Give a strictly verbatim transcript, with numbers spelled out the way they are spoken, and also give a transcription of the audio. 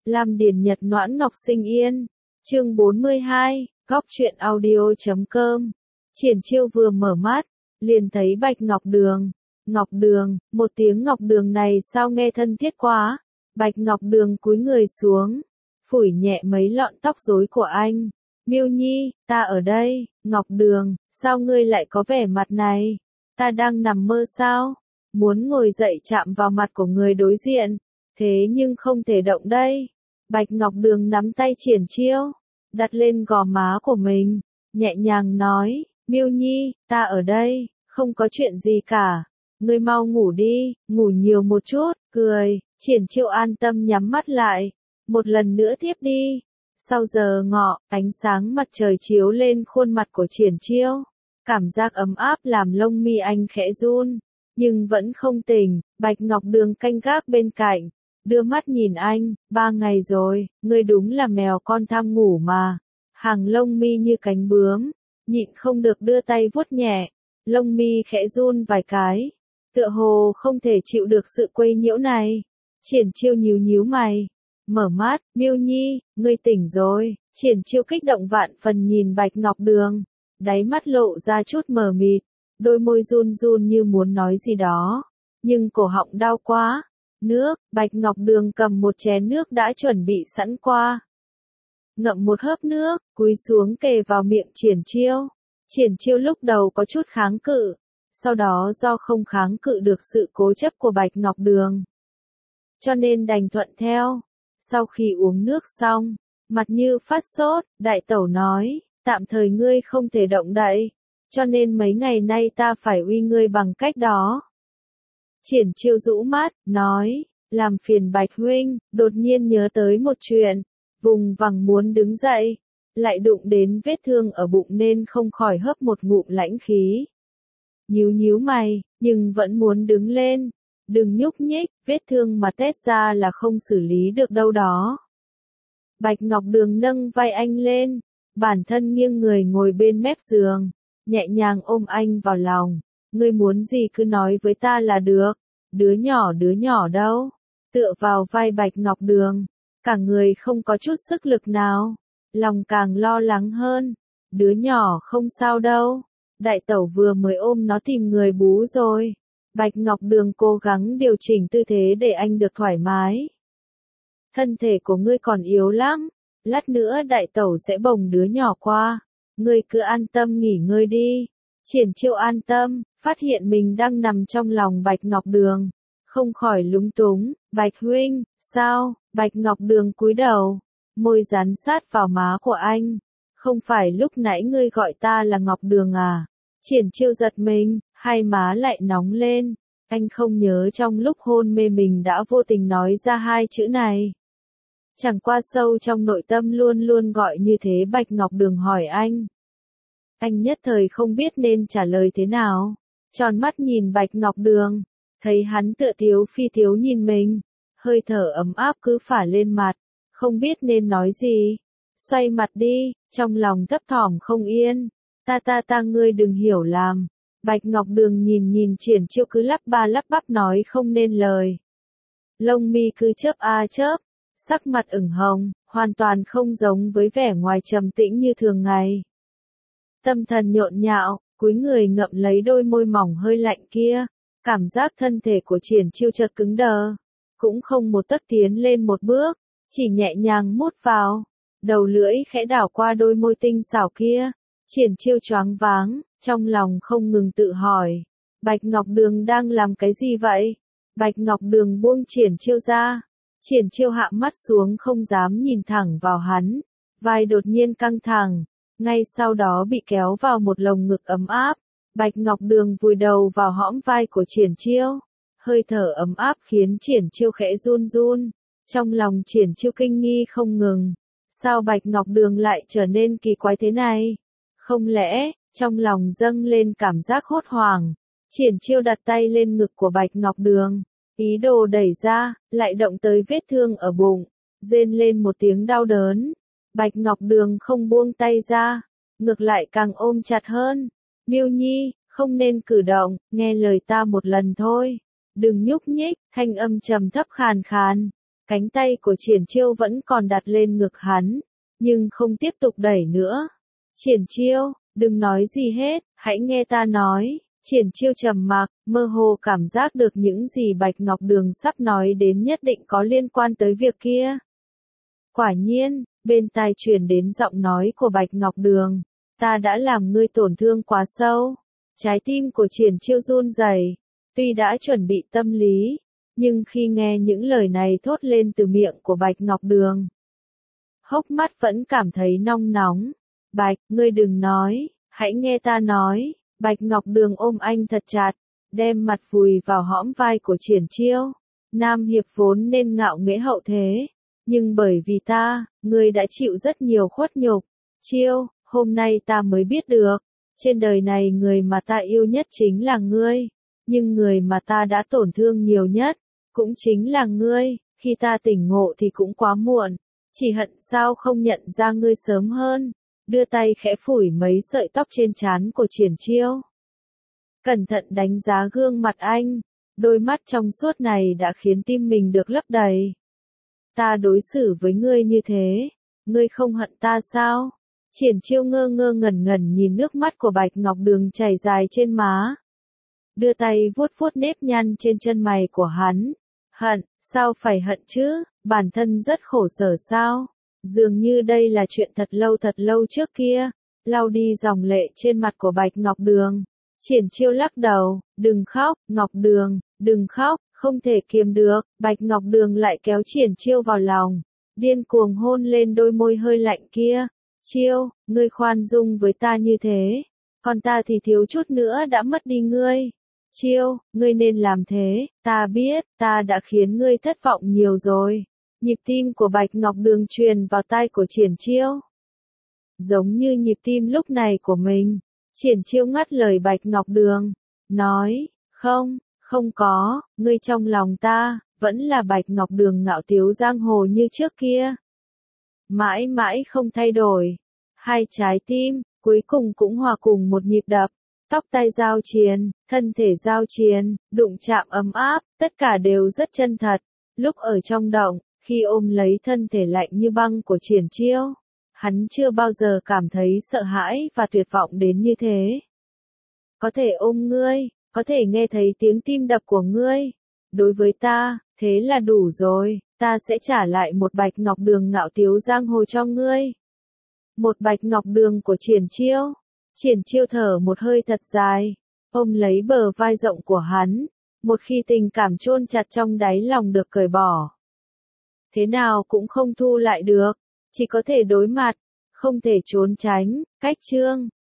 Lam Điền Nhật Noãn Ngọc Sinh Yên. Chương bốn mươi hai, góc truyện audio chấm com. Triển Chiêu vừa mở mắt, liền thấy Bạch Ngọc Đường. Ngọc Đường, một tiếng Ngọc Đường này sao nghe thân thiết quá. Bạch Ngọc Đường cúi người xuống, phủi nhẹ mấy lọn tóc rối của anh. Miêu Nhi, ta ở đây. Ngọc Đường, sao ngươi lại có vẻ mặt này? Ta đang nằm mơ sao? Muốn ngồi dậy chạm vào mặt của người đối diện, thế nhưng không thể động đây. Bạch Ngọc Đường nắm tay Triển Chiêu, đặt lên gò má của mình, nhẹ nhàng nói, Miêu Nhi, ta ở đây, không có chuyện gì cả. Ngươi mau ngủ đi, ngủ nhiều một chút, cười. Triển Chiêu an tâm nhắm mắt lại, một lần nữa tiếp đi. Sau giờ ngọ, ánh sáng mặt trời chiếu lên khuôn mặt của Triển Chiêu, cảm giác ấm áp làm lông mi anh khẽ run, nhưng vẫn không tỉnh. Bạch Ngọc Đường canh gác bên cạnh, đưa mắt nhìn anh, ba ngày rồi, ngươi đúng là mèo con tham ngủ mà. Hàng lông mi như cánh bướm, nhịn không được đưa tay vuốt nhẹ, lông mi khẽ run vài cái, tựa hồ không thể chịu được sự quấy nhiễu này. Triển Chiêu nhíu nhíu mày, mở mắt, Miêu Nhi, ngươi tỉnh rồi. Triển Chiêu kích động vạn phần nhìn Bạch Ngọc Đường, đáy mắt lộ ra chút mờ mịt, đôi môi run run như muốn nói gì đó, nhưng cổ họng đau quá. Nước, Bạch Ngọc Đường cầm một chén nước đã chuẩn bị sẵn qua, ngậm một hớp nước, cúi xuống kề vào miệng Triển Chiêu. Triển Chiêu lúc đầu có chút kháng cự, sau đó do không kháng cự được sự cố chấp của Bạch Ngọc Đường, cho nên đành thuận theo. Sau khi uống nước xong, mặt như phát sốt, đại tẩu nói, tạm thời ngươi không thể động đậy, cho nên mấy ngày nay ta phải uy ngươi bằng cách đó. Triển Chiêu rũ mắt, nói, làm phiền Bạch huynh. Đột nhiên nhớ tới một chuyện, vùng vằng muốn đứng dậy, lại đụng đến vết thương ở bụng nên không khỏi hớp một ngụm lãnh khí. Nhíu nhíu mày, nhưng vẫn muốn đứng lên. Đừng nhúc nhích, vết thương mà tét ra là không xử lý được đâu đó. Bạch Ngọc Đường nâng vai anh lên, bản thân nghiêng người ngồi bên mép giường, nhẹ nhàng ôm anh vào lòng. Ngươi muốn gì cứ nói với ta là được, đứa nhỏ đứa nhỏ đâu. Tựa vào vai Bạch Ngọc Đường, cả người không có chút sức lực nào, lòng càng lo lắng hơn. Đứa nhỏ không sao đâu, đại tẩu vừa mới ôm nó tìm người bú rồi. Bạch Ngọc Đường cố gắng điều chỉnh tư thế để anh được thoải mái. Thân thể của ngươi còn yếu lắm, lát nữa đại tẩu sẽ bồng đứa nhỏ qua, ngươi cứ an tâm nghỉ ngơi đi. Triển Chiêu an tâm, phát hiện mình đang nằm trong lòng Bạch Ngọc Đường, không khỏi lúng túng. Bạch huynh, sao? Bạch Ngọc Đường cúi đầu, môi dán sát vào má của anh. Không phải lúc nãy ngươi gọi ta là Ngọc Đường à? Triển Chiêu giật mình, hai má lại nóng lên. Anh không nhớ trong lúc hôn mê mình đã vô tình nói ra hai chữ này. Chẳng qua sâu trong nội tâm luôn luôn gọi như thế. Bạch Ngọc Đường hỏi anh. Anh nhất thời không biết nên trả lời thế nào, tròn mắt nhìn Bạch Ngọc Đường, thấy hắn tựa thiếu phi thiếu nhìn mình, hơi thở ấm áp cứ phả lên mặt, không biết nên nói gì. Xoay mặt đi, trong lòng thấp thỏm không yên. Ta ta ta ngươi đừng hiểu lầm. Bạch Ngọc Đường nhìn nhìn Triển Chiêu cứ lắp ba lắp bắp nói không nên lời. Lông mi cứ chớp a chớp, sắc mặt ửng hồng, hoàn toàn không giống với vẻ ngoài trầm tĩnh như thường ngày. Tâm thần nhộn nhạo, cúi người ngậm lấy đôi môi mỏng hơi lạnh kia, cảm giác thân thể của Triển Chiêu chợt cứng đờ, cũng không một tấc tiến lên một bước, chỉ nhẹ nhàng mút vào, đầu lưỡi khẽ đảo qua đôi môi tinh xảo kia. Triển Chiêu choáng váng, trong lòng không ngừng tự hỏi, Bạch Ngọc Đường đang làm cái gì vậy? Bạch Ngọc Đường buông Triển Chiêu ra, Triển Chiêu hạ mắt xuống không dám nhìn thẳng vào hắn, vai đột nhiên căng thẳng. Ngay sau đó bị kéo vào một lồng ngực ấm áp. Bạch Ngọc Đường vùi đầu vào hõm vai của Triển Chiêu, hơi thở ấm áp khiến Triển Chiêu khẽ run run. Trong lòng Triển Chiêu kinh nghi không ngừng, sao Bạch Ngọc Đường lại trở nên kỳ quái thế này? Không lẽ, trong lòng dâng lên cảm giác hốt hoảng. Triển Chiêu đặt tay lên ngực của Bạch Ngọc Đường, ý đồ đẩy ra, lại động tới vết thương ở bụng, rên lên một tiếng đau đớn. Bạch Ngọc Đường không buông tay ra, ngược lại càng ôm chặt hơn. Miêu Nhi, không nên cử động, nghe lời ta một lần thôi. Đừng nhúc nhích, thanh âm trầm thấp khàn khàn. Cánh tay của Triển Chiêu vẫn còn đặt lên ngực hắn, nhưng không tiếp tục đẩy nữa. Triển Chiêu, đừng nói gì hết, hãy nghe ta nói. Triển Chiêu trầm mặc, mơ hồ cảm giác được những gì Bạch Ngọc Đường sắp nói đến nhất định có liên quan tới việc kia. Quả nhiên, bên tai truyền đến giọng nói của Bạch Ngọc Đường, ta đã làm ngươi tổn thương quá sâu. Trái tim của Triển Chiêu run rẩy, tuy đã chuẩn bị tâm lý, nhưng khi nghe những lời này thốt lên từ miệng của Bạch Ngọc Đường, hốc mắt vẫn cảm thấy nóng nóng. Bạch, ngươi đừng nói, hãy nghe ta nói. Bạch Ngọc Đường ôm anh thật chặt, đem mặt vùi vào hõm vai của Triển Chiêu. Nam Hiệp vốn nên ngạo nghễ hậu thế, nhưng bởi vì ta, ngươi đã chịu rất nhiều khuất nhục. Chiêu, hôm nay ta mới biết được, trên đời này người mà ta yêu nhất chính là ngươi, nhưng người mà ta đã tổn thương nhiều nhất, cũng chính là ngươi. Khi ta tỉnh ngộ thì cũng quá muộn, chỉ hận sao không nhận ra ngươi sớm hơn. Đưa tay khẽ phủi mấy sợi tóc trên trán của Triển Chiêu. Cẩn thận đánh giá gương mặt anh, đôi mắt trong suốt này đã khiến tim mình được lấp đầy. Ta đối xử với ngươi như thế, ngươi không hận ta sao? Triển Chiêu ngơ ngơ ngẩn ngẩn nhìn nước mắt của Bạch Ngọc Đường chảy dài trên má. Đưa tay vuốt vuốt nếp nhăn trên chân mày của hắn. Hận, sao phải hận chứ, bản thân rất khổ sở sao? Dường như đây là chuyện thật lâu thật lâu trước kia. Lau đi dòng lệ trên mặt của Bạch Ngọc Đường. Triển Chiêu lắc đầu, đừng khóc, Ngọc Đường, đừng khóc, không thể kiềm được. Bạch Ngọc Đường lại kéo Triển Chiêu vào lòng, điên cuồng hôn lên đôi môi hơi lạnh kia. Chiêu, ngươi khoan dung với ta như thế, còn ta thì thiếu chút nữa đã mất đi ngươi. Chiêu, ngươi nên làm thế, ta biết, ta đã khiến ngươi thất vọng nhiều rồi. Nhịp tim của Bạch Ngọc Đường truyền vào tai của Triển Chiêu. Giống như nhịp tim lúc này của mình. Triển Chiêu ngắt lời Bạch Ngọc Đường, nói, không, không có, ngươi trong lòng ta, vẫn là Bạch Ngọc Đường ngạo tiếu giang hồ như trước kia. Mãi mãi không thay đổi. Hai trái tim, cuối cùng cũng hòa cùng một nhịp đập. Tóc tai giao triền, thân thể giao triền, đụng chạm ấm áp, tất cả đều rất chân thật. Lúc ở trong động, khi ôm lấy thân thể lạnh như băng của Triển Chiêu, hắn chưa bao giờ cảm thấy sợ hãi và tuyệt vọng đến như thế. Có thể ôm ngươi, có thể nghe thấy tiếng tim đập của ngươi. Đối với ta, thế là đủ rồi, ta sẽ trả lại một Bạch Ngọc Đường ngạo tiếu giang hồ cho ngươi. Một Bạch Ngọc Đường của Triển Chiêu. Triển Chiêu thở một hơi thật dài, ôm lấy bờ vai rộng của hắn. Một khi tình cảm chôn chặt trong đáy lòng được cởi bỏ, thế nào cũng không thu lại được, chỉ có thể đối mặt, không thể trốn tránh. Cách chương